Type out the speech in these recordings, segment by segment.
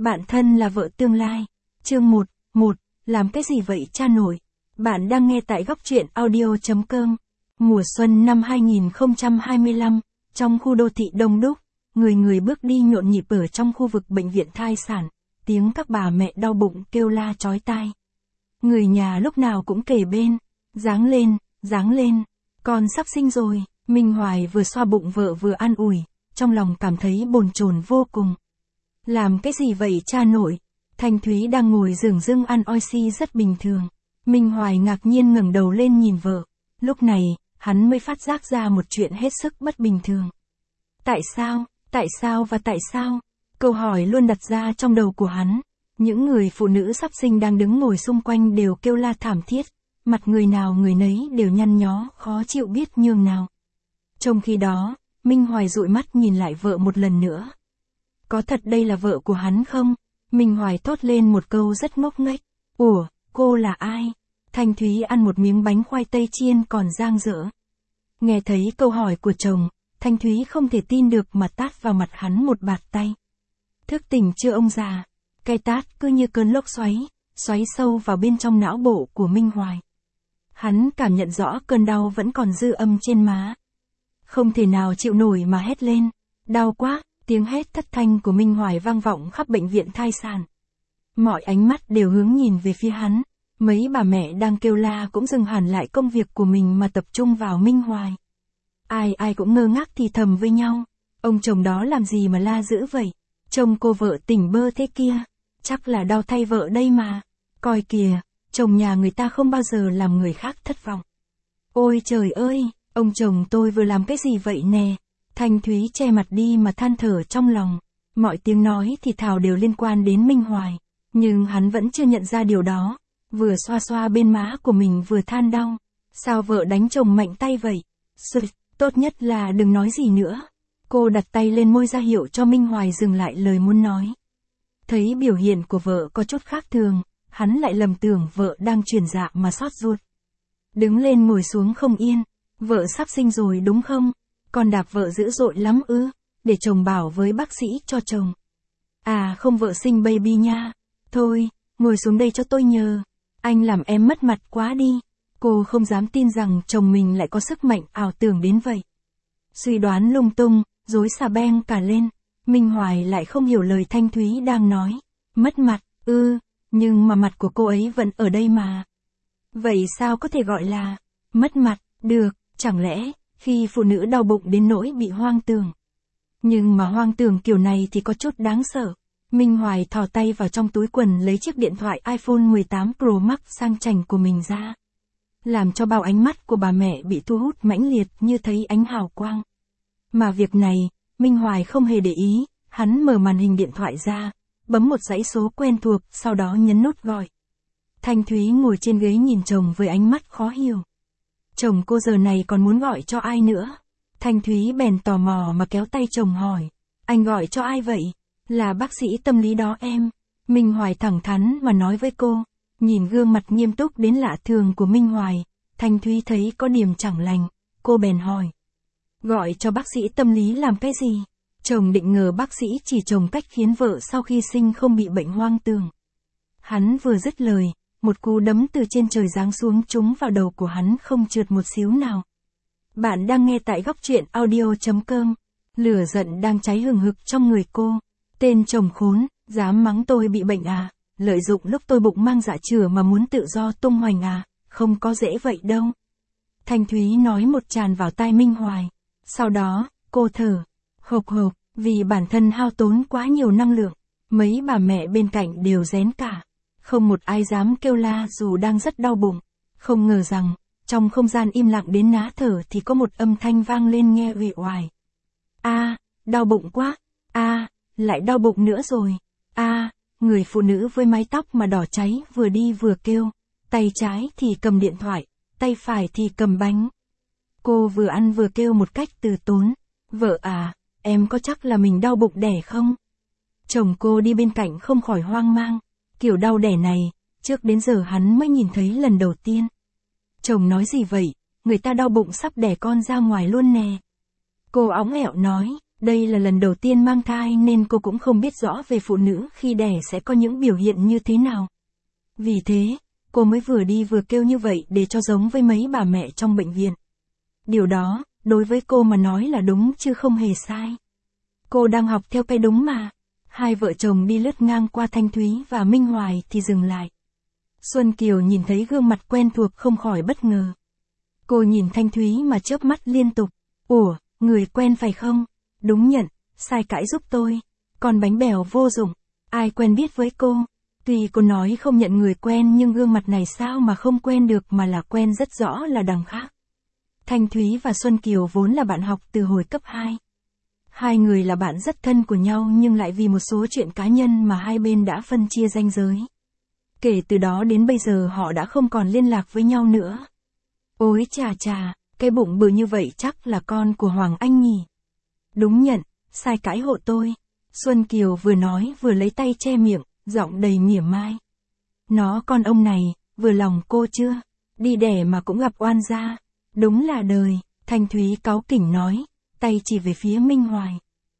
Bạn thân là vợ tương lai. Chương 1, làm cái gì vậy cha nội? Bạn đang nghe tại góc truyện audio.com. Mùa xuân năm 2025, trong khu đô thị đông đúc, người người bước đi nhộn nhịp ở trong khu vực bệnh viện thai sản, tiếng các bà mẹ đau bụng kêu la chói tai. Người nhà lúc nào cũng kề bên, dáng lên, con sắp sinh rồi. Minh Hoài vừa xoa bụng vợ vừa an ủi, trong lòng cảm thấy bồn chồn vô cùng. Làm cái gì vậy cha nội? Thanh Thúy đang ngồi dửng dưng ăn oxy rất bình thường. Minh Hoài ngạc nhiên ngẩng đầu lên nhìn vợ. Lúc này, hắn mới phát giác ra một chuyện hết sức bất bình thường. Tại sao? Câu hỏi luôn đặt ra trong đầu của hắn. Những người phụ nữ sắp sinh đang đứng ngồi xung quanh đều kêu la thảm thiết. Mặt người nào người nấy đều nhăn nhó, khó chịu biết nhường nào. Trong khi đó, Minh Hoài dụi mắt nhìn lại vợ một lần nữa. Có thật đây là vợ của hắn không? Minh Hoài thốt lên một câu rất ngốc nghếch. Ủa, cô là ai? Thanh Thúy ăn một miếng bánh khoai tây chiên còn dang dở. Nghe thấy câu hỏi của chồng, Thanh Thúy không thể tin được mà tát vào mặt hắn một bạt tay. Thức tỉnh chưa ông già? Cái tát cứ như cơn lốc xoáy sâu vào bên trong não bộ của Minh Hoài. Hắn cảm nhận rõ cơn đau vẫn còn dư âm trên má. Không thể nào chịu nổi mà hét lên. Đau quá, tiếng hét thất thanh của Minh Hoài vang vọng khắp bệnh viện thai sản. Mọi ánh mắt đều hướng nhìn về phía hắn. Mấy bà mẹ đang kêu la cũng dừng hẳn lại công việc của mình mà tập trung vào Minh Hoài. Ai cũng ngơ ngác thì thầm với nhau. Ông chồng đó làm gì mà la dữ vậy? Trông cô vợ tỉnh bơ thế kia. Chắc là đau thay vợ đây mà. Coi kìa, chồng nhà người ta không bao giờ làm người khác thất vọng. Ôi trời ơi, ông chồng tôi vừa làm cái gì vậy nè? Thanh Thúy che mặt đi mà than thở trong lòng. Mọi tiếng nói thì thào đều liên quan đến Minh Hoài. Nhưng hắn vẫn chưa nhận ra điều đó. Vừa xoa xoa bên má của mình vừa than đau. Sao vợ đánh chồng mạnh tay vậy? Tốt nhất là đừng nói gì nữa. Cô đặt tay lên môi ra hiệu cho Minh Hoài dừng lại lời muốn nói. Thấy biểu hiện của vợ có chút khác thường, hắn lại lầm tưởng vợ đang chuyển dạ mà xót ruột. Đứng lên ngồi xuống không yên. Vợ sắp sinh rồi đúng không? Con đạp vợ dữ dội lắm ư? Để chồng bảo với bác sĩ cho chồng. À không, vợ sinh baby nha. Thôi, ngồi xuống đây cho tôi nhờ. Anh làm em mất mặt quá đi. Cô không dám tin rằng chồng mình lại có sức mạnh ảo tưởng đến vậy. Suy đoán lung tung, rối xà beng cả lên. Minh Hoài lại không hiểu lời Thanh Thúy đang nói. Mất mặt, nhưng mà mặt của cô ấy vẫn ở đây mà. Vậy sao có thể gọi là mất mặt, được, chẳng lẽ khi phụ nữ đau bụng đến nỗi bị hoang tưởng. Nhưng mà hoang tưởng kiểu này thì có chút đáng sợ. Minh Hoài thò tay vào trong túi quần lấy chiếc điện thoại iPhone 18 Pro Max sang chảnh của mình ra. Làm cho bao ánh mắt của bà mẹ bị thu hút mãnh liệt như thấy ánh hào quang. Mà việc này, Minh Hoài không hề để ý, hắn mở màn hình điện thoại ra, bấm một dãy số quen thuộc, sau đó nhấn nút gọi. Thanh Thúy ngồi trên ghế nhìn chồng với ánh mắt khó hiểu. Chồng cô giờ này còn muốn gọi cho ai nữa? Thanh Thúy bèn tò mò mà kéo tay chồng hỏi. Anh gọi cho ai vậy? Là bác sĩ tâm lý đó em. Minh Hoài thẳng thắn mà nói với cô. Nhìn gương mặt nghiêm túc đến lạ thường của Minh Hoài, Thanh Thúy thấy có điểm chẳng lành. Cô bèn hỏi. Gọi cho bác sĩ tâm lý làm cái gì? Chồng định ngờ bác sĩ chỉ chồng cách khiến vợ sau khi sinh không bị bệnh hoang tưởng. Hắn vừa dứt lời, một cú đấm từ trên trời giáng xuống trúng vào đầu của hắn không trượt một xíu nào. Bạn đang nghe tại góc truyện audio.com. Lửa giận đang cháy hừng hực trong người cô. Tên chồng khốn, dám mắng tôi bị bệnh à? Lợi dụng lúc tôi bụng mang dạ chửa mà muốn tự do tung hoành à? Không có dễ vậy đâu. Thanh Thúy nói một tràn vào tai Minh Hoài. Sau đó, cô thở hộc vì bản thân hao tốn quá nhiều năng lượng. Mấy bà mẹ bên cạnh đều rén cả. Không một ai dám kêu la dù đang rất đau bụng. Không ngờ rằng, trong không gian im lặng đến ná thở thì có một âm thanh vang lên nghe uể oải. Đau bụng quá. Lại đau bụng nữa rồi. Người phụ nữ với mái tóc mà đỏ cháy vừa đi vừa kêu. Tay trái thì cầm điện thoại, tay phải thì cầm bánh. Cô vừa ăn vừa kêu một cách từ tốn. Vợ à, em có chắc là mình đau bụng đẻ không? Chồng cô đi bên cạnh không khỏi hoang mang. Kiểu đau đẻ này, trước đến giờ hắn mới nhìn thấy lần đầu tiên. Chồng nói gì vậy? Người ta đau bụng sắp đẻ con ra ngoài luôn nè. Cô óng ẹo nói, Đây là lần đầu tiên mang thai nên cô cũng không biết rõ về phụ nữ khi đẻ sẽ có những biểu hiện như thế nào. Vì thế, cô mới vừa đi vừa kêu như vậy để cho giống với mấy bà mẹ trong bệnh viện. Điều đó, đối với cô mà nói là đúng chứ không hề sai. Cô đang học theo cái đúng mà. Hai vợ chồng đi lướt ngang qua Thanh Thúy và Minh Hoài thì dừng lại. Xuân Kiều nhìn thấy gương mặt quen thuộc không khỏi bất ngờ. Cô nhìn Thanh Thúy mà chớp mắt liên tục. Ủa, người quen phải không? Đúng nhận, sai cãi giúp tôi. Còn bánh bèo vô dụng, ai quen biết với cô? Tuy cô nói không nhận người quen nhưng gương mặt này sao mà không quen được mà là quen rất rõ là đằng khác. Thanh Thúy và Xuân Kiều vốn là bạn học từ hồi cấp 2. Hai người là bạn rất thân của nhau nhưng lại vì một số chuyện cá nhân mà hai bên đã phân chia ranh giới. Kể từ đó đến bây giờ họ đã không còn liên lạc với nhau nữa. Ôi chà chà, cái bụng bự như vậy chắc là con của Hoàng Anh nhỉ? Đúng nhận, sai cãi hộ tôi. Xuân Kiều vừa nói vừa lấy tay che miệng, giọng đầy mỉa mai. Nó con ông này, vừa lòng cô chưa? Đi đẻ mà cũng gặp oan gia. Đúng là đời, Thanh Thúy cáu kỉnh nói, tay chỉ về phía Minh Hoài.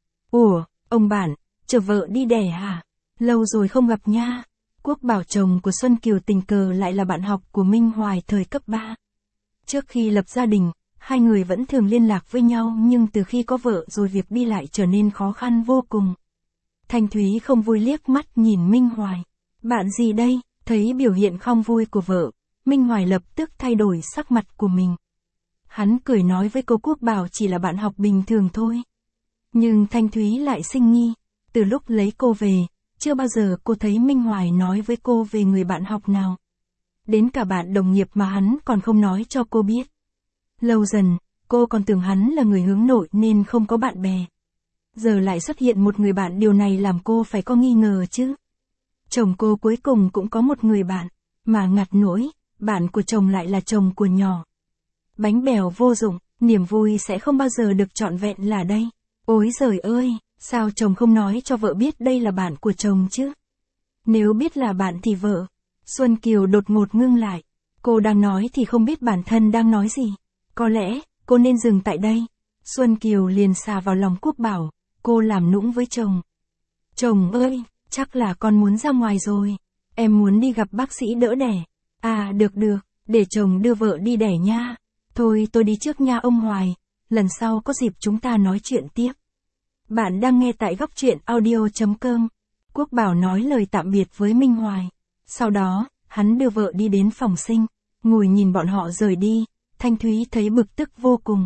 Ủa, ông bản, chờ vợ đi đẻ hả? Lâu rồi không gặp nha. Quốc Bảo chồng của Xuân Kiều tình cờ lại là bạn học của Minh Hoài thời cấp 3. Trước khi lập gia đình, hai người vẫn thường liên lạc với nhau nhưng từ khi có vợ rồi việc đi lại trở nên khó khăn vô cùng. Thanh Thúy không vui liếc mắt nhìn Minh Hoài. Bạn gì đây? Thấy biểu hiện không vui của vợ, Minh Hoài lập tức thay đổi sắc mặt của mình. Hắn cười nói với cô Quốc Bảo chỉ là bạn học bình thường thôi. Nhưng Thanh Thúy lại sinh nghi. Từ lúc lấy cô về, chưa bao giờ cô thấy Minh Hoài nói với cô về người bạn học nào. Đến cả bạn đồng nghiệp mà hắn còn không nói cho cô biết. Lâu dần, cô còn tưởng hắn là người hướng nội nên không có bạn bè. Giờ lại xuất hiện một người bạn, điều này làm cô phải có nghi ngờ chứ. Chồng cô cuối cùng cũng có một người bạn, mà ngặt nỗi, bạn của chồng lại là chồng của nhỏ. Bánh bèo vô dụng, niềm vui sẽ không bao giờ được trọn vẹn là đây. Ôi giời ơi, sao chồng không nói cho vợ biết đây là bạn của chồng chứ? Nếu biết là bạn thì vợ. Xuân Kiều đột ngột ngưng lại. Cô đang nói thì không biết bản thân đang nói gì. Có lẽ, cô nên dừng tại đây. Xuân Kiều liền xà vào lòng Quốc Bảo. Cô làm nũng với chồng. Chồng ơi, chắc là con muốn ra ngoài rồi. Em muốn đi gặp bác sĩ đỡ đẻ. À được, để chồng đưa vợ đi đẻ nha. Thôi tôi đi trước nha ông Hoài. Lần sau có dịp chúng ta nói chuyện tiếp. Bạn đang nghe tại Góc Truyện Audio.com. Quốc Bảo nói lời tạm biệt với Minh Hoài. Sau đó, hắn đưa vợ đi đến phòng sinh. Ngồi nhìn bọn họ rời đi, Thanh Thúy thấy bực tức vô cùng.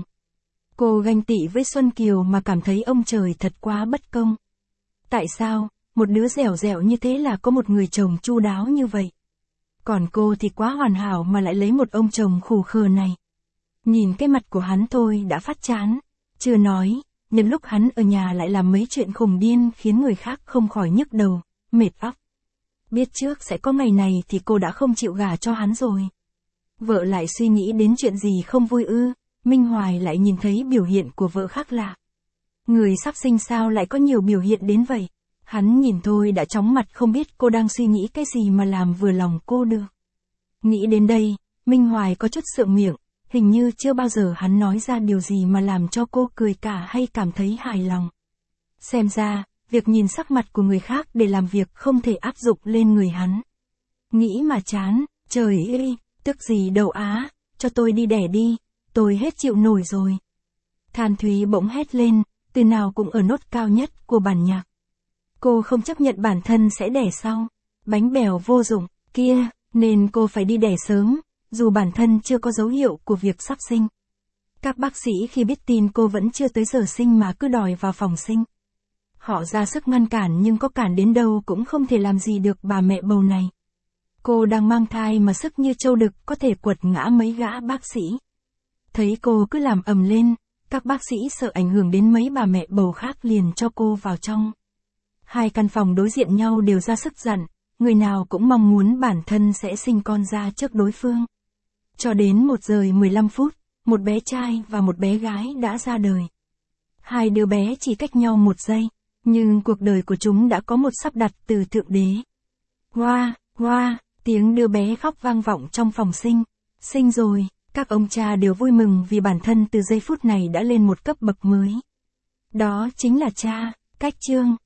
Cô ganh tị với Xuân Kiều mà cảm thấy ông trời thật quá bất công. Tại sao, một đứa dẻo dẻo như thế là có một người chồng chu đáo như vậy? Còn cô thì quá hoàn hảo mà lại lấy một ông chồng khù khờ này. Nhìn cái mặt của hắn thôi đã phát chán. Chưa nói, nhân lúc hắn ở nhà lại làm mấy chuyện khùng điên khiến người khác không khỏi nhức đầu, mệt óc. Biết trước sẽ có ngày này thì cô đã không chịu gả cho hắn rồi. Vợ lại suy nghĩ đến chuyện gì không vui ư? Minh Hoài lại nhìn thấy biểu hiện của vợ khác lạ. Người sắp sinh sao lại có nhiều biểu hiện đến vậy? Hắn nhìn thôi đã chóng mặt, không biết cô đang suy nghĩ cái gì mà làm vừa lòng cô được. Nghĩ đến đây, Minh Hoài có chút sượng miệng, hình như chưa bao giờ hắn nói ra điều gì mà làm cho cô cười cả hay cảm thấy hài lòng. Xem ra, việc nhìn sắc mặt của người khác để làm việc không thể áp dụng lên người hắn. Nghĩ mà chán, trời ơi, tức gì đâu á, cho tôi đi đẻ đi, tôi hết chịu nổi rồi. Thanh Thúy bỗng hét lên, từ nào cũng ở nốt cao nhất của bản nhạc. Cô không chấp nhận bản thân sẽ đẻ sau. Bánh bèo vô dụng, kia, nên cô phải đi đẻ sớm, dù bản thân chưa có dấu hiệu của việc sắp sinh. Các bác sĩ khi biết tin cô vẫn chưa tới giờ sinh mà cứ đòi vào phòng sinh. Họ ra sức ngăn cản nhưng có cản đến đâu cũng không thể làm gì được bà mẹ bầu này. Cô đang mang thai mà sức như trâu đực có thể quật ngã mấy gã bác sĩ. Thấy cô cứ làm ầm lên, các bác sĩ sợ ảnh hưởng đến mấy bà mẹ bầu khác liền cho cô vào trong. Hai căn phòng đối diện nhau đều ra sức dặn, người nào cũng mong muốn bản thân sẽ sinh con ra trước đối phương. Cho đến 1 giờ 15 phút, một bé trai và một bé gái đã ra đời. Hai đứa bé chỉ cách nhau 1 giây, nhưng cuộc đời của chúng đã có một sắp đặt từ Thượng Đế. Hoa, hoa, tiếng đứa bé khóc vang vọng trong phòng sinh. Sinh rồi, các ông cha đều vui mừng vì bản thân từ giây phút này đã lên một cấp bậc mới. Đó chính là cha, cách chương.